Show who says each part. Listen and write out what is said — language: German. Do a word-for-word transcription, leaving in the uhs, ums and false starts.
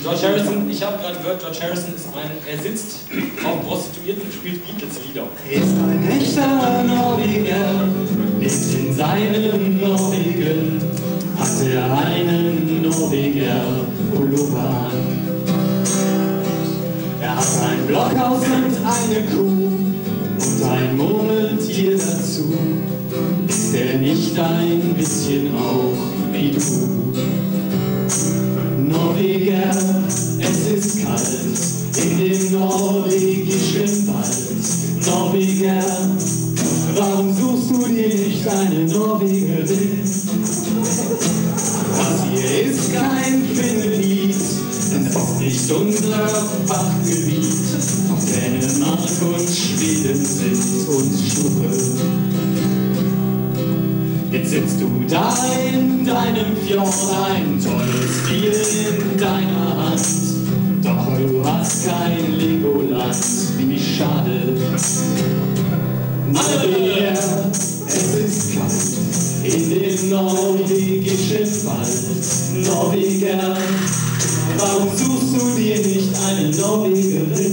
Speaker 1: George Harrison, ich habe gerade gehört, George Harrison ist ein, er sitzt auf Prostituierten und spielt Beatles-Lieder.
Speaker 2: Er ist ein echter Norweger, lebt in seinem Norwegen, hat er einen Norweger Pullover an. Er hat ein Blockhaus und eine Kuh und ein Murmeltier dazu. Ist er nicht ein bisschen auch wie du? Norweger, es ist kalt in dem norwegischen Wald. Norweger, warum suchst du dir nicht eine Norwegerin? Das hier ist kein Finnelied, denn es ist nicht unser Fachgebiet. Auch Dänemark und Schweden sind uns Schnuppe. Jetzt sitzt du da in deinem Fjord, ein tolles Bier in deiner Hand. Doch du hast kein Legoland, wie schade. Norweger, es ist kalt in dem norwegischen Wald. Norweger, warum suchst du dir nicht eine Norwegerin?